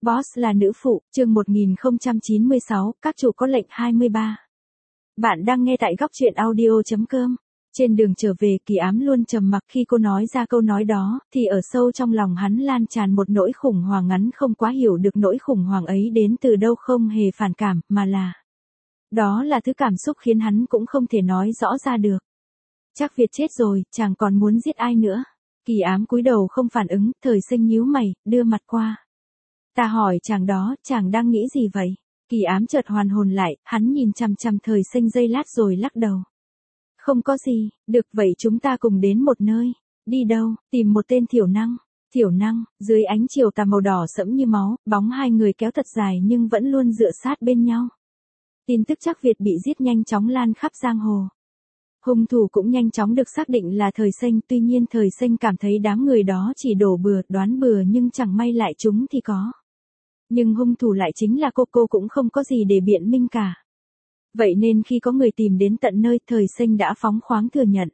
Boss là nữ phụ, chương 1096, các chủ có lệnh 23. Bạn đang nghe tại góc truyện audio.com. Trên đường trở về, Kỳ Ám luôn trầm mặc khi cô nói ra câu nói đó, thì ở sâu trong lòng hắn lan tràn một nỗi khủng hoảng ngắn không quá hiểu được nỗi khủng hoảng ấy đến từ đâu, không hề phản cảm, mà là... Đó là thứ cảm xúc khiến hắn cũng không thể nói rõ ra được. Chắc Việt chết rồi, chàng còn muốn giết ai nữa? Kỳ Ám cúi đầu không phản ứng, Thời Sinh nhíu mày, đưa mặt qua. Ta hỏi chàng đó, chàng đang nghĩ gì vậy? Kỳ Ám chợt hoàn hồn lại, hắn nhìn chằm chằm Thời Sinh giây lát rồi lắc đầu. Không có gì, được vậy chúng ta cùng đến một nơi. Đi đâu? Tìm một tên thiểu năng. Thiểu năng, dưới ánh chiều tà màu đỏ sẫm như máu, bóng hai người kéo thật dài nhưng vẫn luôn dựa sát bên nhau. Tin tức chắc Việt bị giết nhanh chóng lan khắp giang hồ. Hung thủ cũng nhanh chóng được xác định là Thời Sinh, tuy nhiên Thời Sinh cảm thấy đám người đó chỉ đổ bừa, đoán bừa nhưng chẳng may lại chúng thì có. Nhưng hung thủ lại chính là cô cũng không có gì để biện minh cả. Vậy nên khi có người tìm đến tận nơi, Thời Sinh đã phóng khoáng thừa nhận.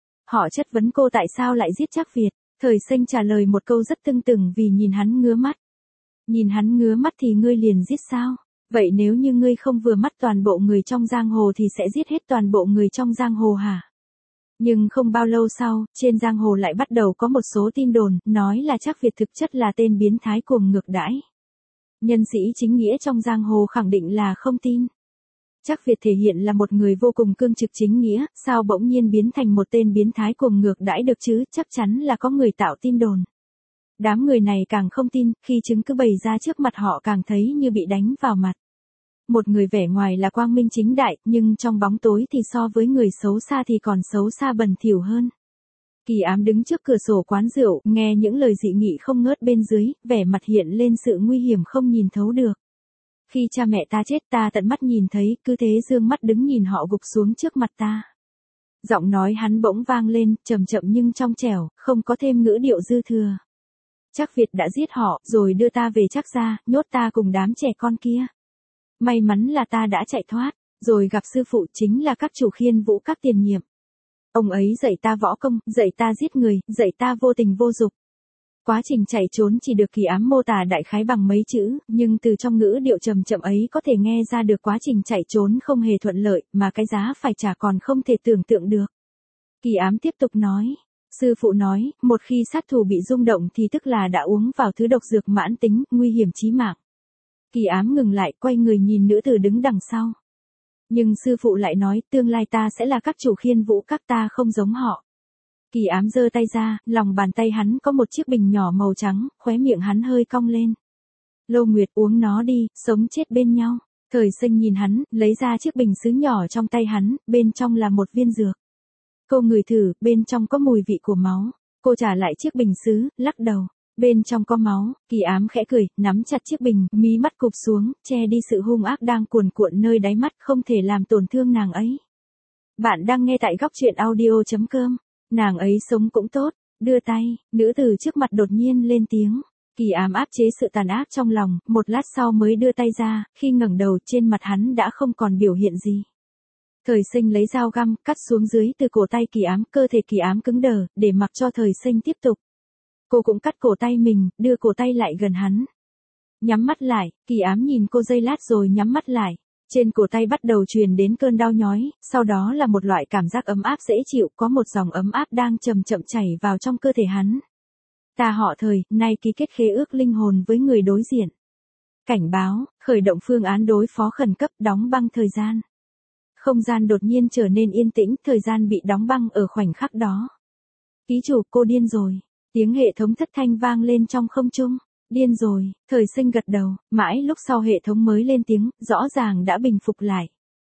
Họ chất vấn cô tại sao lại giết chắc Việt. Thời Sinh trả lời một câu rất tưng tửng vì nhìn hắn ngứa mắt. Nhìn hắn ngứa mắt thì ngươi liền giết sao? Vậy nếu như ngươi không vừa mắt toàn bộ người trong giang hồ thì sẽ giết hết toàn bộ người trong giang hồ hả? Nhưng không bao lâu sau, trên giang hồ lại bắt đầu có một số tin đồn, nói là chắc Việt thực chất là tên biến thái cuồng ngược đãi. Nhân sĩ chính nghĩa trong giang hồ khẳng định là không tin. Chắc Việt thể hiện là một người vô cùng cương trực chính nghĩa, sao bỗng nhiên biến thành một tên biến thái cuồng ngược đãi được chứ? Chắc chắn là có người tạo tin đồn. Đám người này càng không tin, khi chứng cứ bày ra trước mặt họ càng thấy như bị đánh vào mặt. Một người vẻ ngoài là quang minh chính đại, nhưng trong bóng tối thì so với người xấu xa thì còn xấu xa bẩn thỉu hơn. Kỳ Ám đứng trước cửa sổ quán rượu, nghe những lời dị nghị không ngớt bên dưới, vẻ mặt hiện lên sự nguy hiểm không nhìn thấu được. Khi cha mẹ ta chết ta tận mắt nhìn thấy, cứ thế dương mắt đứng nhìn họ gục xuống trước mặt ta. Giọng nói hắn bỗng vang lên, chậm chậm nhưng trong trẻo, không có thêm ngữ điệu dư thừa. Chắc Việt đã giết họ, rồi đưa ta về Trác gia, nhốt ta cùng đám trẻ con kia. May mắn là ta đã chạy thoát, rồi gặp sư phụ chính là các chủ Khiên Vũ các tiền nhiệm. Ông ấy dạy ta võ công, dạy ta giết người, dạy ta vô tình vô dục. Quá trình chạy trốn chỉ được Kỳ Ám mô tả đại khái bằng mấy chữ, nhưng từ trong ngữ điệu trầm chậm ấy có thể nghe ra được quá trình chạy trốn không hề thuận lợi, mà cái giá phải trả còn không thể tưởng tượng được. Kỳ Ám tiếp tục nói. Sư phụ nói, một khi sát thủ bị rung động thì tức là đã uống vào thứ độc dược mãn tính, nguy hiểm chí mạng. Kỳ Ám ngừng lại, quay người nhìn nữ tử đứng đằng sau. Nhưng sư phụ lại nói, tương lai ta sẽ là các chủ Khiên Vũ các, ta không giống họ. Kỳ Ám giơ tay ra, lòng bàn tay hắn có một chiếc bình nhỏ màu trắng, khóe miệng hắn hơi cong lên. Lô Nguyệt, uống nó đi, sống chết bên nhau. Thời Sinh nhìn hắn, lấy ra chiếc bình sứ nhỏ trong tay hắn, bên trong là một viên dược. Cô ngửi thử, bên trong có mùi vị của máu. Cô trả lại chiếc bình sứ, lắc đầu. Bên trong có máu. Kỳ Ám khẽ cười, nắm chặt chiếc bình, mí mắt cụp xuống, che đi sự hung ác đang cuồn cuộn nơi đáy mắt, không thể làm tổn thương nàng ấy. Bạn đang nghe tại góc truyện audio.com. Nàng ấy sống cũng tốt. Đưa tay, nữ tử trước mặt đột nhiên lên tiếng. Kỳ Ám áp chế sự tàn ác trong lòng, một lát sau mới đưa tay ra, khi ngẩng đầu trên mặt hắn đã không còn biểu hiện gì. Thời Sinh lấy dao găm, cắt xuống dưới từ cổ tay Kỳ Ám, cơ thể Kỳ Ám cứng đờ, để mặc cho Thời Sinh tiếp tục. Cô cũng cắt cổ tay mình, đưa cổ tay lại gần hắn. Nhắm mắt lại, Kỳ Ám nhìn cô giây lát rồi nhắm mắt lại. Trên cổ tay bắt đầu truyền đến cơn đau nhói, sau đó là một loại cảm giác ấm áp dễ chịu, có một dòng ấm áp đang chậm chậm chảy vào trong cơ thể hắn. Ta họ Thời, nay ký kết khế ước linh hồn với người đối diện. Cảnh báo, khởi động phương án đối phó khẩn cấp, đóng băng thời gian. Không gian đột nhiên trở nên yên tĩnh, thời gian bị đóng băng ở khoảnh khắc đó. Ký chủ, cô điên rồi. Tiếng hệ thống thất thanh vang lên trong không trung. Điên rồi, Thời Sinh gật đầu, mãi lúc sau hệ thống mới lên tiếng, rõ ràng đã bình phục lại.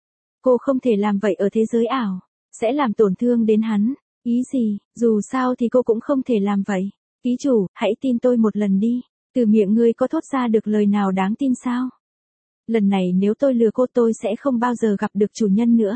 Cô không thể làm vậy ở thế giới ảo, sẽ làm tổn thương đến hắn. Ý gì, dù sao thì cô cũng không thể làm vậy. Ký chủ, hãy tin tôi một lần đi, từ miệng ngươi có thốt ra được lời nào đáng tin sao? Lần này nếu tôi lừa cô tôi sẽ không bao giờ gặp được chủ nhân nữa.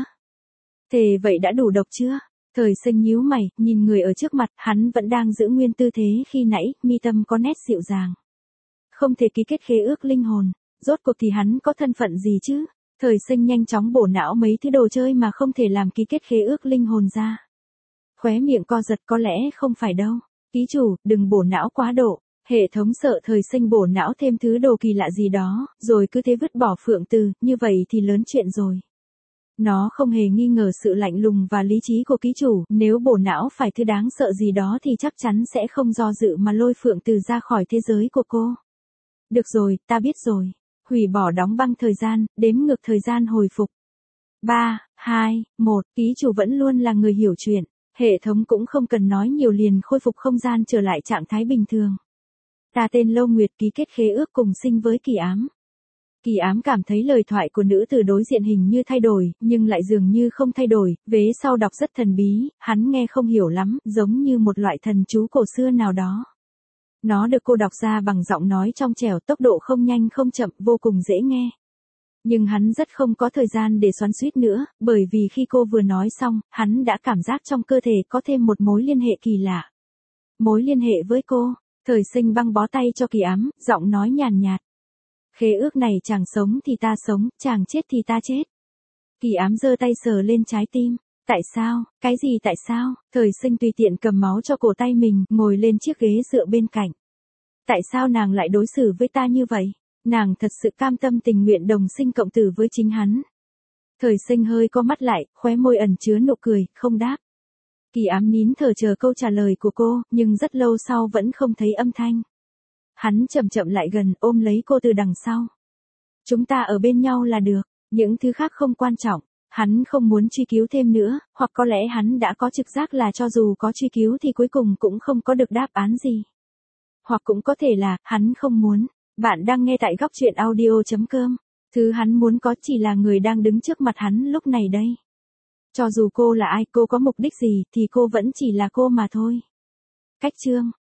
Thề vậy đã đủ độc chưa? Thời Sinh nhíu mày, nhìn người ở trước mặt, hắn vẫn đang giữ nguyên tư thế khi nãy, mi tâm có nét dịu dàng. Không thể ký kết khế ước linh hồn, rốt cuộc thì hắn có thân phận gì chứ? Thời Sinh nhanh chóng bổ não mấy thứ đồ chơi mà không thể làm ký kết khế ước linh hồn ra. Khóe miệng co giật, có lẽ không phải đâu. Ký chủ, đừng bổ não quá độ. Hệ thống sợ Thời Sinh bổ não thêm thứ đồ kỳ lạ gì đó, rồi cứ thế vứt bỏ Phượng Từ, như vậy thì lớn chuyện rồi. Nó không hề nghi ngờ sự lạnh lùng và lý trí của ký chủ, nếu bổ não phải thứ đáng sợ gì đó thì chắc chắn sẽ không do dự mà lôi Phượng Từ ra khỏi thế giới của cô. Được rồi, ta biết rồi. Hủy bỏ đóng băng thời gian, đếm ngược thời gian hồi phục. 3, 2, 1, ký chủ vẫn luôn là người hiểu chuyện. Hệ thống cũng không cần nói nhiều liền khôi phục không gian trở lại trạng thái bình thường. Ta tên Lâu Nguyệt, ký kết khế ước cùng sinh với Kỳ Ám. Kỳ Ám cảm thấy lời thoại của nữ tử đối diện hình như thay đổi, nhưng lại dường như không thay đổi, vế sau đọc rất thần bí, hắn nghe không hiểu lắm, giống như một loại thần chú cổ xưa nào đó. Nó được cô đọc ra bằng giọng nói trong trẻo, tốc độ không nhanh không chậm, vô cùng dễ nghe. Nhưng hắn rất không có thời gian để xoắn xuýt nữa, bởi vì khi cô vừa nói xong, hắn đã cảm giác trong cơ thể có thêm một mối liên hệ kỳ lạ. Mối liên hệ với cô. Thời Sinh băng bó tay cho Kỳ Ám, giọng nói nhàn nhạt. Khế ước này chàng sống thì ta sống, chàng chết thì ta chết. Kỳ Ám giơ tay sờ lên trái tim. Tại sao, cái gì tại sao? Thời Sinh tùy tiện cầm máu cho cổ tay mình, ngồi lên chiếc ghế dựa bên cạnh. Tại sao nàng lại đối xử với ta như vậy? Nàng thật sự cam tâm tình nguyện đồng sinh cộng tử với chính hắn. Thời Sinh hơi co mắt lại, khóe môi ẩn chứa nụ cười, không đáp. Kỳ Ám nín thở chờ câu trả lời của cô, nhưng rất lâu sau vẫn không thấy âm thanh. Hắn chậm chậm lại gần, ôm lấy cô từ đằng sau. Chúng ta ở bên nhau là được, những thứ khác không quan trọng. Hắn không muốn truy cứu thêm nữa, hoặc có lẽ hắn đã có trực giác là cho dù có truy cứu thì cuối cùng cũng không có được đáp án gì. Hoặc cũng có thể là, hắn không muốn. Bạn đang nghe tại góc truyện audio.com. Thứ hắn muốn có chỉ là người đang đứng trước mặt hắn lúc này đây. Cho dù cô là ai, cô có mục đích gì, thì cô vẫn chỉ là cô mà thôi. Cách chương